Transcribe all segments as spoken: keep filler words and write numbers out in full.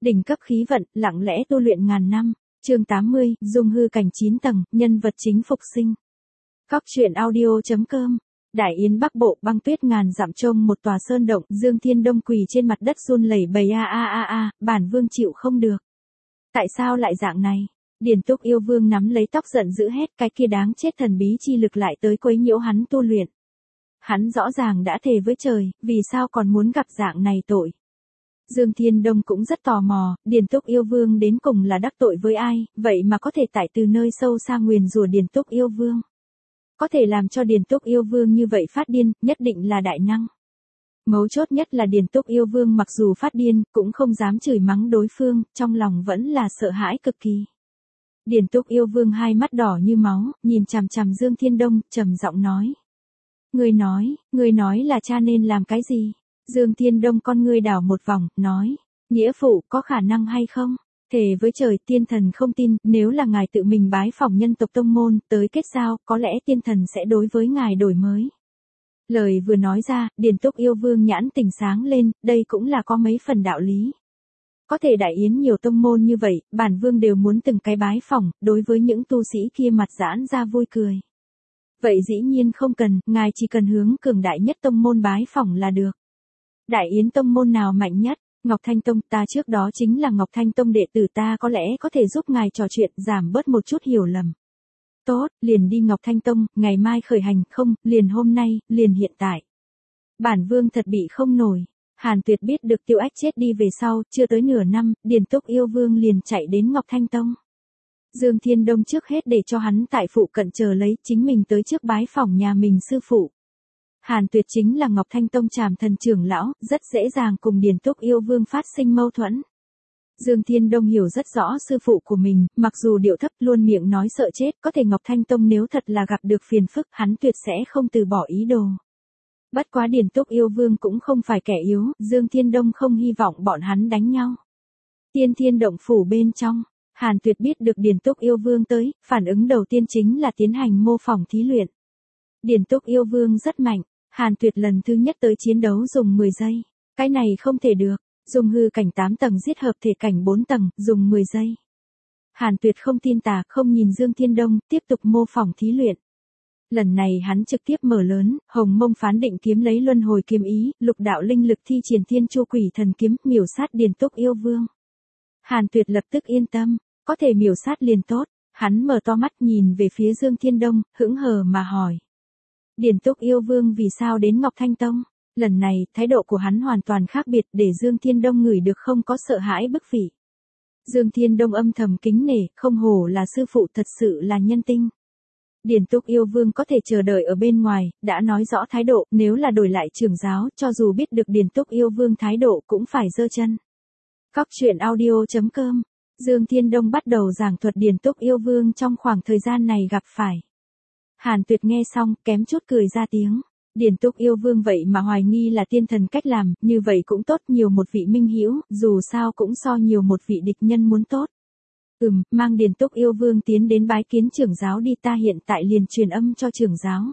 Đỉnh cấp khí vận, lặng lẽ tu luyện ngàn năm. Chương tám mươi, dung hư cảnh chín tầng, nhân vật chính phục sinh. Cóc truyện audio chấm com. Đại yến Bắc Bộ, băng tuyết ngàn dặm trông một tòa sơn động, Dương Thiên Đông quỳ trên mặt đất run lẩy bẩy a a a a, bản vương chịu không được. Tại sao lại dạng này? Điền Túc yêu vương nắm lấy tóc giận dữ hét, cái kia đáng chết thần bí chi lực lại tới quấy nhiễu hắn tu luyện. Hắn rõ ràng đã thề với trời, vì sao còn muốn gặp dạng này tội? Dương Thiên Đông cũng rất tò mò, Điền Túc yêu vương đến cùng là đắc tội với ai, vậy mà có thể tại từ nơi sâu xa nguyền rủa Điền Túc yêu vương. Có thể làm cho Điền Túc yêu vương như vậy phát điên, nhất định là đại năng. Mấu chốt nhất là Điền Túc yêu vương mặc dù phát điên, cũng không dám chửi mắng đối phương, trong lòng vẫn là sợ hãi cực kỳ. Điền Túc yêu vương hai mắt đỏ như máu, nhìn chằm chằm Dương Thiên Đông, trầm giọng nói. Ngươi nói, ngươi nói là cha nên làm cái gì? Dương Thiên Đông con ngươi đảo một vòng, nói. Nghĩa phụ, có khả năng hay không? Thề với trời, tiên thần không tin, nếu là ngài tự mình bái phỏng nhân tộc tông môn, tới kết giao, có lẽ tiên thần sẽ đối với ngài đổi mới. Lời vừa nói ra, Điền Túc yêu vương nhãn tỉnh sáng lên, đây cũng là có mấy phần đạo lý. Có thể đại yến nhiều tông môn như vậy, bản vương đều muốn từng cái bái phỏng, đối với những tu sĩ kia mặt giãn ra vui cười. Vậy dĩ nhiên không cần, ngài chỉ cần hướng cường đại nhất tông môn bái phỏng là được. Đại yến tông môn nào mạnh nhất? Ngọc Thanh Tông, ta trước đó chính là Ngọc Thanh Tông đệ tử, ta có lẽ có thể giúp ngài trò chuyện, giảm bớt một chút hiểu lầm. Tốt, liền đi Ngọc Thanh Tông, ngày mai khởi hành, không, liền hôm nay, liền hiện tại. Bản vương thật bị không nổi. Hàn Tuyệt biết được Tiêu Ách chết đi về sau, chưa tới nửa năm, Điền Túc yêu vương liền chạy đến Ngọc Thanh Tông. Dương Thiên Đông trước hết để cho hắn tại phụ cận chờ lấy, chính mình tới trước bái phỏng nhà mình sư phụ. Hàn Tuyệt chính là Ngọc Thanh Tông Trảm Thần trưởng lão, rất dễ dàng cùng Điền Túc yêu vương phát sinh mâu thuẫn. Dương Thiên Đông hiểu rất rõ sư phụ của mình, mặc dù điệu thấp luôn miệng nói sợ chết, có thể Ngọc Thanh Tông nếu thật là gặp được phiền phức, hắn tuyệt sẽ không từ bỏ ý đồ. Bất quá Điền Túc yêu vương cũng không phải kẻ yếu, Dương Thiên Đông không hy vọng bọn hắn đánh nhau. Tiên Thiên động phủ bên trong, Hàn Tuyệt biết được Điền Túc yêu vương tới, phản ứng đầu tiên chính là tiến hành mô phỏng thí luyện. Điền Túc yêu vương rất mạnh, Hàn Tuyệt lần thứ nhất tới chiến đấu dùng mười giây. Cái này không thể được, dùng hư cảnh tám tầng giết hợp thể cảnh bốn tầng, dùng mười giây. Hàn Tuyệt không tin tà, không nhìn Dương Thiên Đông, tiếp tục mô phỏng thí luyện. Lần này hắn trực tiếp mở lớn, Hồng Mông Phán Định kiếm lấy luân hồi kiếm ý, lục đạo linh lực thi triển Thiên Chu Quỷ Thần kiếm, miểu sát Điền Túc yêu vương. Hàn Tuyệt lập tức yên tâm, có thể miểu sát liền tốt, hắn mở to mắt nhìn về phía Dương Thiên Đông, hững hờ mà hỏi. Điền Túc yêu vương vì sao đến Ngọc Thanh Tông? Lần này, thái độ của hắn hoàn toàn khác biệt để Dương Thiên Đông ngửi được không có sợ hãi bức vị. Dương Thiên Đông âm thầm kính nể, không hổ là sư phụ, thật sự là nhân tinh. Điền Túc yêu vương có thể chờ đợi ở bên ngoài, đã nói rõ thái độ, nếu là đổi lại trưởng giáo, cho dù biết được Điền Túc yêu vương thái độ cũng phải giơ chân. Cóc truyện audio chấm com. Dương Thiên Đông bắt đầu giảng thuật Điền Túc yêu vương trong khoảng thời gian này gặp phải. Hàn Tuyệt nghe xong, kém chút cười ra tiếng. Điền Túc yêu vương vậy mà hoài nghi là tiên thần cách làm, như vậy cũng tốt, nhiều một vị minh hữu, dù sao cũng so nhiều một vị địch nhân muốn tốt. Ừm, mang Điền Túc yêu vương tiến đến bái kiến trưởng giáo đi, ta hiện tại liền truyền âm cho trưởng giáo.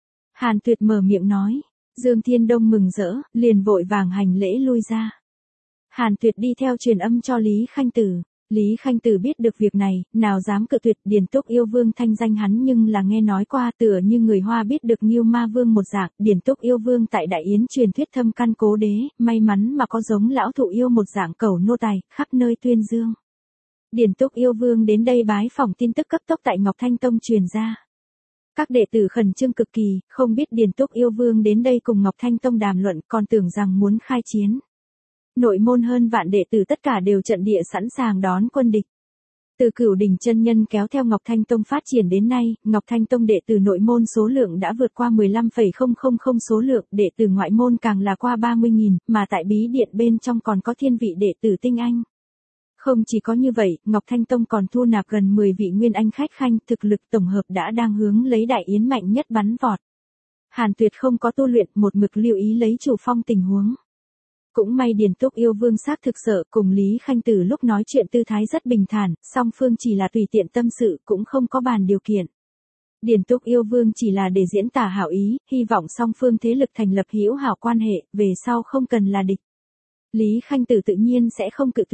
Hàn Tuyệt mở miệng nói. Dương Thiên Đông mừng rỡ, liền vội vàng hành lễ lui ra. Hàn Tuyệt đi theo truyền âm cho Lý Khanh Tử. Lý Khanh Tử biết được việc này, nào dám cự tuyệt, Điền Túc yêu vương thanh danh hắn nhưng là nghe nói qua, tựa như người Hoa biết được Ngưu Ma Vương một dạng, Điền Túc yêu vương tại Đại Yến truyền thuyết thâm căn cố đế, may mắn mà có giống lão thụ yêu một dạng cẩu nô tài, khắp nơi tuyên dương. Điền Túc yêu vương đến đây bái phỏng, tin tức cấp tốc tại Ngọc Thanh Tông truyền ra. Các đệ tử khẩn trương cực kỳ, không biết Điền Túc yêu vương đến đây cùng Ngọc Thanh Tông đàm luận, còn tưởng rằng muốn khai chiến. Nội môn hơn vạn đệ tử tất cả đều trận địa sẵn sàng đón quân địch. Từ Cửu Đỉnh chân nhân kéo theo Ngọc Thanh Tông phát triển đến nay, Ngọc Thanh Tông đệ tử nội môn số lượng đã vượt qua mười lăm phẩy không không không số lượng, đệ tử ngoại môn càng là qua ba mươi nghìn, mà tại bí điện bên trong còn có thiên vị đệ tử tinh anh. Không chỉ có như vậy, Ngọc Thanh Tông còn thu nạp gần mười vị nguyên anh khách khanh, thực lực tổng hợp đã đang hướng lấy Đại Yến mạnh nhất bắn vọt. Hàn Tuyệt không có tu luyện, một mực lưu ý lấy chủ phong tình huống. Cũng may Điền Túc yêu vương xác thực sợ, cùng Lý Khanh Tử lúc nói chuyện tư thái rất bình thản, song phương chỉ là tùy tiện tâm sự, cũng không có bàn điều kiện. Điền Túc yêu vương chỉ là để diễn tả hảo ý, hy vọng song phương thế lực thành lập hữu hảo quan hệ, về sau không cần là địch. Lý Khanh Tử tự nhiên sẽ không cự tuyệt.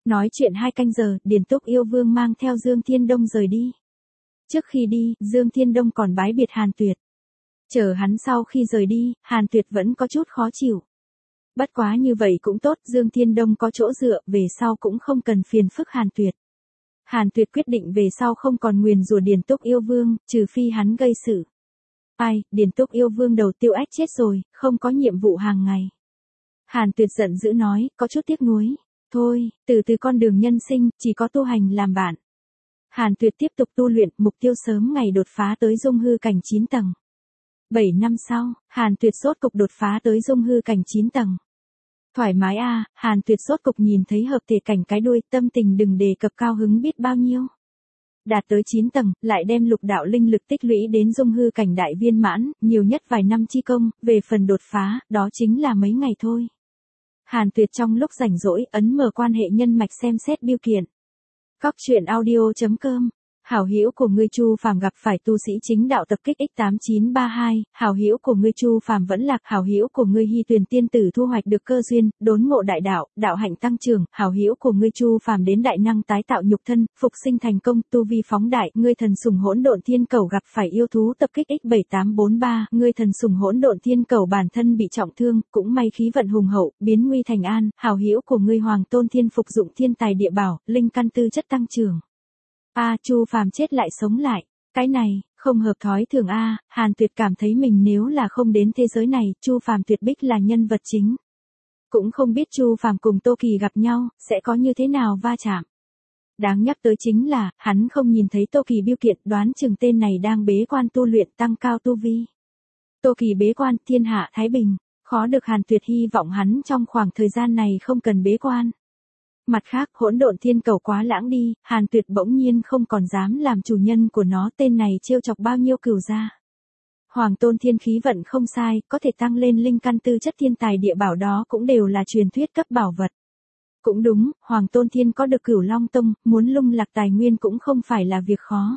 Nói chuyện hai canh giờ, Điền Túc Yêu Vương mang theo Dương Thiên Đông rời đi. Trước khi đi, Dương Thiên Đông còn bái biệt Hàn Tuyệt. Chờ hắn sau khi rời đi, Hàn Tuyệt vẫn có chút khó chịu. Bất quá như vậy cũng tốt, Dương Thiên Đông có chỗ dựa, về sau cũng không cần phiền phức Hàn Tuyệt. Hàn Tuyệt quyết định về sau không còn nguyền rủa Điền Túc Yêu Vương, trừ phi hắn gây sự. Ai, Điền Túc Yêu Vương đầu tiêu ách chết rồi, không có nhiệm vụ hàng ngày. Hàn Tuyệt giận dữ nói, có chút tiếc nuối. Thôi, từ từ con đường nhân sinh, chỉ có tu hành làm bạn. Hàn Tuyệt tiếp tục tu luyện, mục tiêu sớm ngày đột phá tới dung hư cảnh chín tầng. bảy năm sau, Hàn Tuyệt rốt cục đột phá tới dung hư cảnh chín tầng. Thoải mái a, à, Hàn Tuyệt rốt cục nhìn thấy hợp thể cảnh cái đuôi, tâm tình đừng đề cập cao hứng biết bao nhiêu. Đạt tới chín tầng, lại đem lục đạo linh lực tích lũy đến dung hư cảnh đại viên mãn, nhiều nhất vài năm chi công, về phần đột phá, đó chính là mấy ngày thôi. Hàn Tuyệt trong lúc rảnh rỗi, ấn mở quan hệ nhân mạch xem xét biêu kiện. Cóc truyện audio chấm com. Hảo hữu của ngươi Chu Phàm gặp phải tu sĩ chính đạo tập kích x tám chín ba hai, hảo hữu của ngươi Chu Phàm vẫn lạc, hảo hữu của ngươi Hy Tuyền tiên tử thu hoạch được cơ duyên, đốn ngộ đại đạo, đạo hạnh tăng trưởng, hảo hữu của ngươi Chu Phàm đến đại năng tái tạo nhục thân, phục sinh thành công, tu vi phóng đại, ngươi thần sủng hỗn độn thiên cẩu gặp phải yêu thú tập kích x bảy tám bốn ba, ngươi thần sủng hỗn độn thiên cẩu bản thân bị trọng thương, cũng may khí vận hùng hậu, biến nguy thành an, hảo hữu của ngươi Hoàng Tôn Thiên phục dụng thiên tài địa bảo, linh căn tư chất tăng trưởng. A, à, Chu Phàm chết lại sống lại, cái này, không hợp thói thường a, à, Hàn Tuyệt cảm thấy mình nếu là không đến thế giới này, Chu Phàm tuyệt bích là nhân vật chính. Cũng không biết Chu Phàm cùng Tô Kỳ gặp nhau, sẽ có như thế nào va chạm. Đáng nhắc tới chính là, hắn không nhìn thấy Tô Kỳ biêu kiện, đoán chừng tên này đang bế quan tu luyện tăng cao tu vi. Tô Kỳ bế quan, thiên hạ thái bình, khó được Hàn Tuyệt hy vọng hắn trong khoảng thời gian này không cần bế quan. Mặt khác, hỗn độn thiên cầu quá lãng đi, Hàn Tuyệt bỗng nhiên không còn dám làm chủ nhân của nó, tên này trêu chọc bao nhiêu cửu gia. Hoàng Tôn Thiên khí vận không sai, có thể tăng lên linh căn tư chất thiên tài địa bảo đó cũng đều là truyền thuyết cấp bảo vật. Cũng đúng, Hoàng Tôn Thiên có được Cửu Long Tông, muốn lung lạc tài nguyên cũng không phải là việc khó.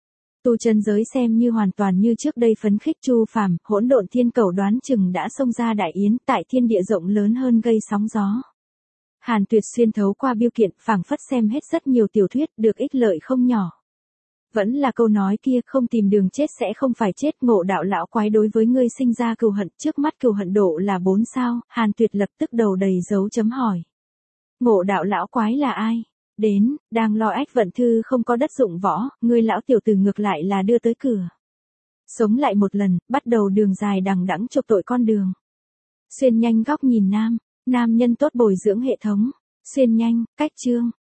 Tu chân giới xem như hoàn toàn như trước đây phấn khích Chu Phàm, hỗn độn thiên cầu đoán chừng đã xông ra đại yến, tại thiên địa rộng lớn hơn gây sóng gió. Hàn Tuyệt xuyên thấu qua biêu kiện, phảng phất xem hết rất nhiều tiểu thuyết, được ích lợi không nhỏ. Vẫn là câu nói kia, không tìm đường chết sẽ không phải chết, ngộ đạo lão quái đối với ngươi sinh ra cừu hận, trước mắt cừu hận độ là bốn sao, Hàn Tuyệt lập tức đầu đầy dấu chấm hỏi. Ngộ đạo lão quái là ai? Đến, đang lo ách vận thư không có đất dụng võ, ngươi lão tiểu tử ngược lại là đưa tới cửa. Sống lại một lần, bắt đầu đường dài đằng đẵng chụp tội con đường. Xuyên nhanh góc nhìn nam. Nam nhân tốt bồi dưỡng hệ thống. Xuyên nhanh, cách chương.